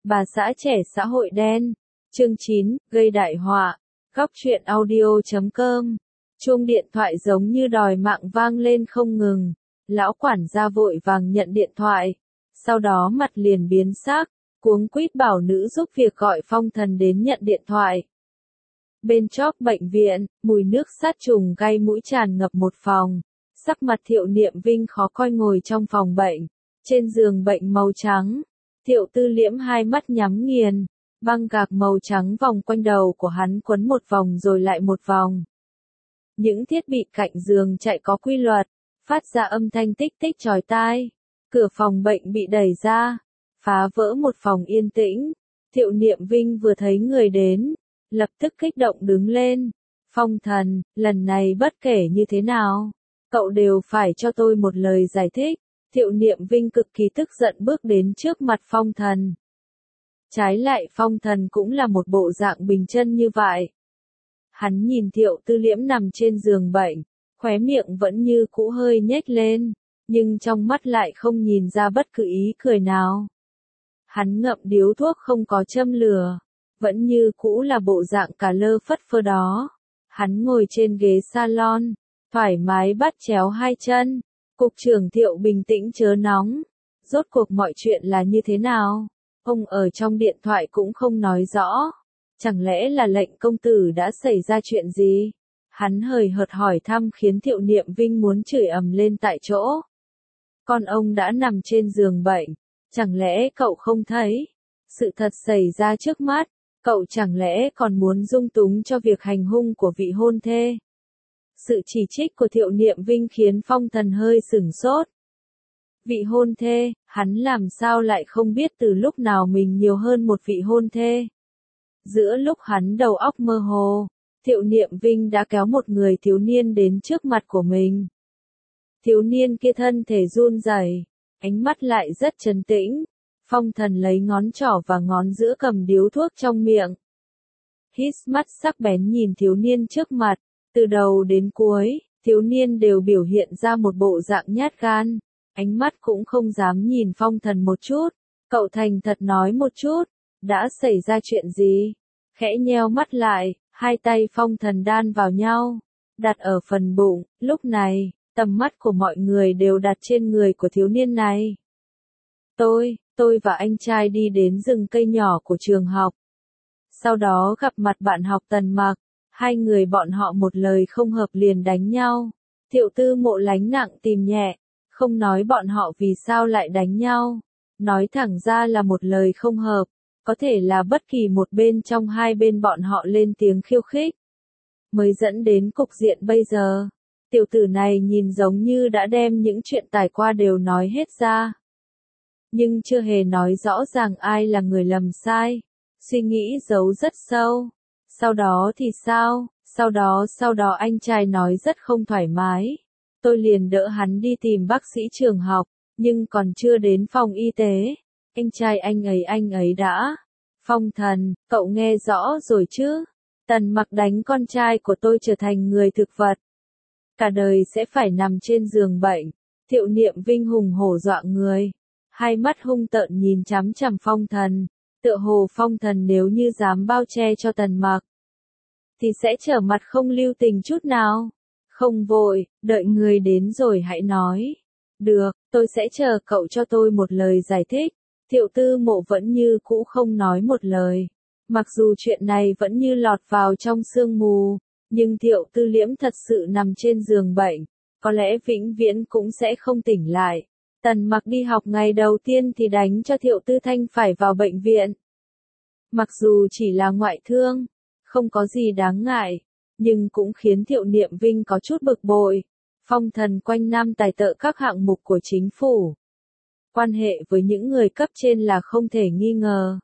Bà xã trẻ xã hội đen. Chương 9, gây đại họa. Góc truyện audio.com. Chuông điện thoại giống như đòi mạng vang lên không ngừng. Lão quản gia vội vàng nhận điện thoại. Sau đó mặt liền biến sắc, cuống quýt bảo nữ giúp việc gọi Phong Thần đến nhận điện thoại. Bên chóp bệnh viện, mùi nước sát trùng gây mũi tràn ngập một phòng. Sắc mặt Thiệu Niệm Vinh khó coi ngồi trong phòng bệnh. Trên giường bệnh màu trắng, Thiệu Tư Liễm hai mắt nhắm nghiền. Băng gạc màu trắng vòng quanh đầu của hắn quấn một vòng rồi lại một vòng. Những thiết bị cạnh giường chạy có quy luật, phát ra âm thanh tích tích chói tai. Cửa phòng bệnh bị đẩy ra, phá vỡ một phòng yên tĩnh. Thiệu Niệm Vinh vừa thấy người đến, lập tức kích động đứng lên. Phong Thần, lần này bất kể như thế nào, cậu đều phải cho tôi một lời giải thích. Thiệu Niệm Vinh cực kỳ tức giận bước đến trước mặt Phong Thần. Trái lại Phong Thần cũng là một bộ dạng bình chân như vậy. Hắn nhìn Thiệu Tư Liễm nằm trên giường bệnh, khóe miệng vẫn như cũ hơi nhếch lên, nhưng trong mắt lại không nhìn ra bất cứ ý cười nào. Hắn ngậm điếu thuốc không có châm lửa, vẫn như cũ là bộ dạng cả lơ phất phơ đó. Hắn ngồi trên ghế salon, thoải mái bắt chéo hai chân. Cục trưởng Thiệu bình tĩnh chớ nóng. Rốt cuộc mọi chuyện là như thế nào? Ông ở trong điện thoại cũng không nói rõ. Chẳng lẽ là lệnh công tử đã xảy ra chuyện gì? Hắn hời hợt hỏi thăm khiến Thiệu Niệm Vinh muốn chửi ầm lên tại chỗ. Con ông đã nằm trên giường bệnh. Chẳng lẽ cậu không thấy? Sự thật xảy ra trước mắt. Cậu chẳng lẽ còn muốn dung túng cho việc hành hung của vị hôn thê? Sự chỉ trích của Thiệu Niệm Vinh khiến Phong Thần hơi sửng sốt. Vị hôn thê, hắn làm sao lại không biết từ lúc nào mình nhiều hơn một vị hôn thê. Giữa lúc hắn đầu óc mơ hồ, Thiệu Niệm Vinh đã kéo một người thiếu niên đến trước mặt của mình. Thiếu niên kia thân thể run rẩy, ánh mắt lại rất trấn tĩnh. Phong Thần lấy ngón trỏ và ngón giữa cầm điếu thuốc trong miệng. Hít mắt sắc bén nhìn thiếu niên trước mặt, từ đầu đến cuối, thiếu niên đều biểu hiện ra một bộ dạng nhát gan, ánh mắt cũng không dám nhìn Phong Thần một chút. Cậu thành thật nói một chút, đã xảy ra chuyện gì? Khẽ nheo mắt lại, hai tay Phong Thần đan vào nhau, đặt ở phần bụng. Lúc này, tầm mắt của mọi người đều đặt trên người của thiếu niên này. Tôi và anh trai đi đến rừng cây nhỏ của trường học. Sau đó gặp mặt bạn học Tần Mặc, hai người bọn họ một lời không hợp liền đánh nhau. Thiệu Tư Mộ lánh nặng tìm nhẹ, không nói bọn họ vì sao lại đánh nhau. Nói thẳng ra là một lời không hợp, có thể là bất kỳ một bên trong hai bên bọn họ lên tiếng khiêu khích. Mới dẫn đến cục diện bây giờ. Tiểu tử này nhìn giống như đã đem những chuyện trải qua đều nói hết ra. Nhưng chưa hề nói rõ ràng ai là người lầm sai. Suy nghĩ giấu rất sâu. Sau đó thì sao? Sau đó anh trai nói rất không thoải mái. Tôi liền đỡ hắn đi tìm bác sĩ trường học, nhưng còn chưa đến phòng y tế. Anh trai anh ấy đã. Phong Thần, cậu nghe rõ rồi chứ? Tần Mặc đánh con trai của tôi trở thành người thực vật. Cả đời sẽ phải nằm trên giường bệnh. Thiệu Niệm Vinh hùng hổ dọa người. Hai mắt hung tợn nhìn chằm chằm Phong Thần. Tựa hồ Phong Thần nếu như dám bao che cho Tần Mặc, thì sẽ trở mặt không lưu tình chút nào. Không vội, đợi người đến rồi hãy nói. Được, tôi sẽ chờ cậu cho tôi một lời giải thích. Thiệu Tư Mộ vẫn như cũ không nói một lời. Mặc dù chuyện này vẫn như lọt vào trong sương mù, nhưng Thiệu Tư Liễm thật sự nằm trên giường bệnh, có lẽ vĩnh viễn cũng sẽ không tỉnh lại. Tần Mặc đi học ngày đầu tiên thì đánh cho Thiệu Tư Thanh phải vào bệnh viện. Mặc dù chỉ là ngoại thương, không có gì đáng ngại, nhưng cũng khiến Thiệu Niệm Vinh có chút bực bội. Phong Thần quanh năm tài trợ các hạng mục của chính phủ. Quan hệ với những người cấp trên là không thể nghi ngờ.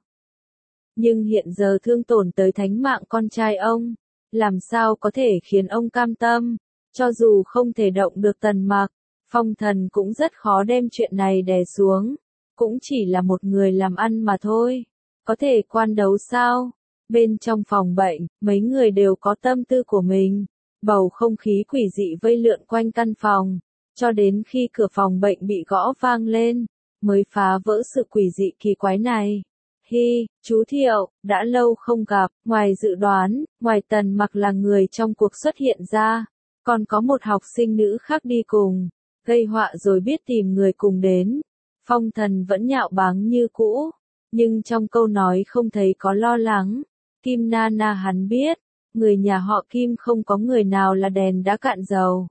Nhưng hiện giờ thương tổn tới thánh mạng con trai ông, làm sao có thể khiến ông cam tâm? Cho dù không thể động được Tần Mặc, Phong Thần cũng rất khó đem chuyện này đè xuống. Cũng chỉ là một người làm ăn mà thôi. Có thể quan đấu sao? Bên trong phòng bệnh, mấy người đều có tâm tư của mình. Bầu không khí quỷ dị vây lượn quanh căn phòng. Cho đến khi cửa phòng bệnh bị gõ vang lên, mới phá vỡ sự quỷ dị kỳ quái này. Hi, chú Thiệu, đã lâu không gặp, ngoài dự đoán, ngoài Tần Mặc là người trong cuộc xuất hiện ra, còn có một học sinh nữ khác đi cùng, gây họa rồi biết tìm người cùng đến. Phong Thần vẫn nhạo báng như cũ, nhưng trong câu nói không thấy có lo lắng. Kim Nana hắn biết, người nhà họ Kim không có người nào là đèn đã cạn dầu.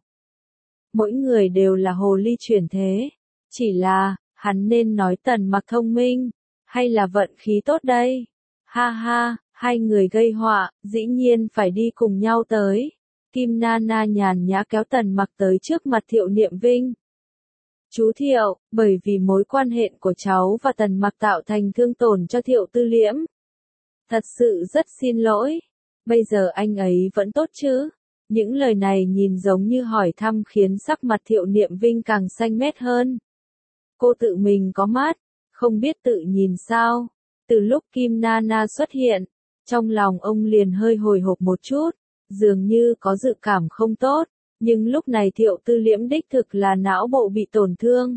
Mỗi người đều là hồ ly chuyển thế, chỉ là, hắn nên nói Tần Mặc thông minh, hay là vận khí tốt đây? Ha ha, hai người gây họa, dĩ nhiên phải đi cùng nhau tới. Kim Nana nhàn nhã kéo Tần Mặc tới trước mặt Thiệu Niệm Vinh. Chú Thiệu, bởi vì mối quan hệ của cháu và Tần Mặc tạo thành thương tổn cho Thiệu Tư Liễm. Thật sự rất xin lỗi. Bây giờ anh ấy vẫn tốt chứ? Những lời này nhìn giống như hỏi thăm khiến sắc mặt Thiệu Niệm Vinh càng xanh mét hơn. Cô tự mình có mắt, không biết tự nhìn sao. Từ lúc Kim Nana xuất hiện, trong lòng ông liền hơi hồi hộp một chút, dường như có dự cảm không tốt, nhưng lúc này Thiệu Tư Liễm đích thực là não bộ bị tổn thương,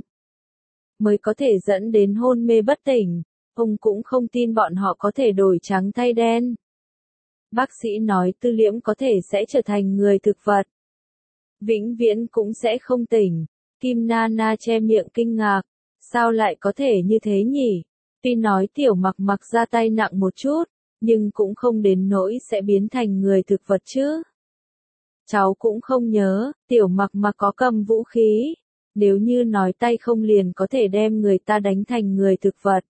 mới có thể dẫn đến hôn mê bất tỉnh. Ông cũng không tin bọn họ có thể đổi trắng thay đen. Bác sĩ nói Tư Liễm có thể sẽ trở thành người thực vật, vĩnh viễn cũng sẽ không tỉnh. Kim Nana che miệng kinh ngạc, sao lại có thể như thế nhỉ? Tuy nói Tiểu Mặc Mặc ra tay nặng một chút, nhưng cũng không đến nỗi sẽ biến thành người thực vật chứ. Cháu cũng không nhớ, Tiểu Mặc Mặc có cầm vũ khí, nếu như nói tay không liền có thể đem người ta đánh thành người thực vật.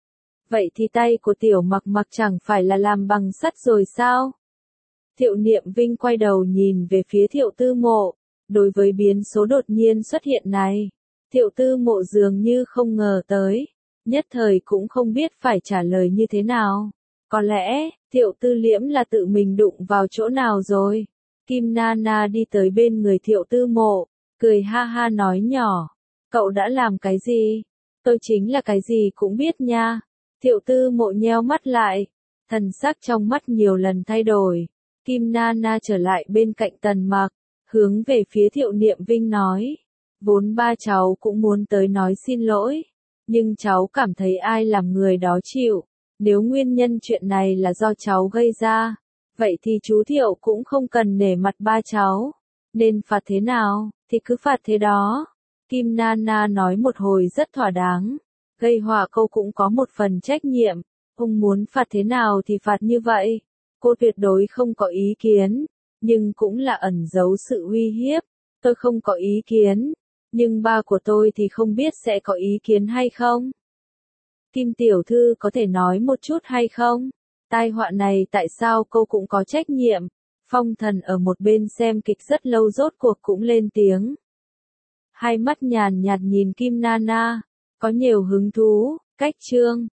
Vậy thì tay của Tiểu Mặc Mặc chẳng phải là làm bằng sắt rồi sao? Thiệu Niệm Vinh quay đầu nhìn về phía Thiệu Tư Mộ, đối với biến số đột nhiên xuất hiện này, Thiệu Tư Mộ dường như không ngờ tới, nhất thời cũng không biết phải trả lời như thế nào. Có lẽ, Thiệu Tư Liễm là tự mình đụng vào chỗ nào rồi. Kim Nana đi tới bên người Thiệu Tư Mộ, cười ha ha nói nhỏ, cậu đã làm cái gì? Tôi chính là cái gì cũng biết nha. Thiệu Tư Mộ nheo mắt lại, thần sắc trong mắt nhiều lần thay đổi. Kim Nana trở lại bên cạnh Tần Mặc, hướng về phía Thiệu Niệm Vinh nói, vốn ba cháu cũng muốn tới nói xin lỗi, nhưng cháu cảm thấy ai làm người đó chịu. Nếu nguyên nhân chuyện này là do cháu gây ra, vậy thì chú Thiệu cũng không cần nể mặt ba cháu. Nên phạt thế nào, thì cứ phạt thế đó. Kim Nana nói một hồi rất thỏa đáng. Gây họa cô cũng có một phần trách nhiệm. Ông muốn phạt thế nào thì phạt như vậy. Cô tuyệt đối không có ý kiến. Nhưng cũng là ẩn giấu sự uy hiếp. Tôi không có ý kiến. Nhưng ba của tôi thì không biết sẽ có ý kiến hay không. Kim tiểu thư có thể nói một chút hay không? Tai họa này tại sao cô cũng có trách nhiệm? Phong Thần ở một bên xem kịch rất lâu rốt cuộc cũng lên tiếng. Hai mắt nhàn nhạt nhìn Kim Nana, có nhiều hứng thú. Cách chương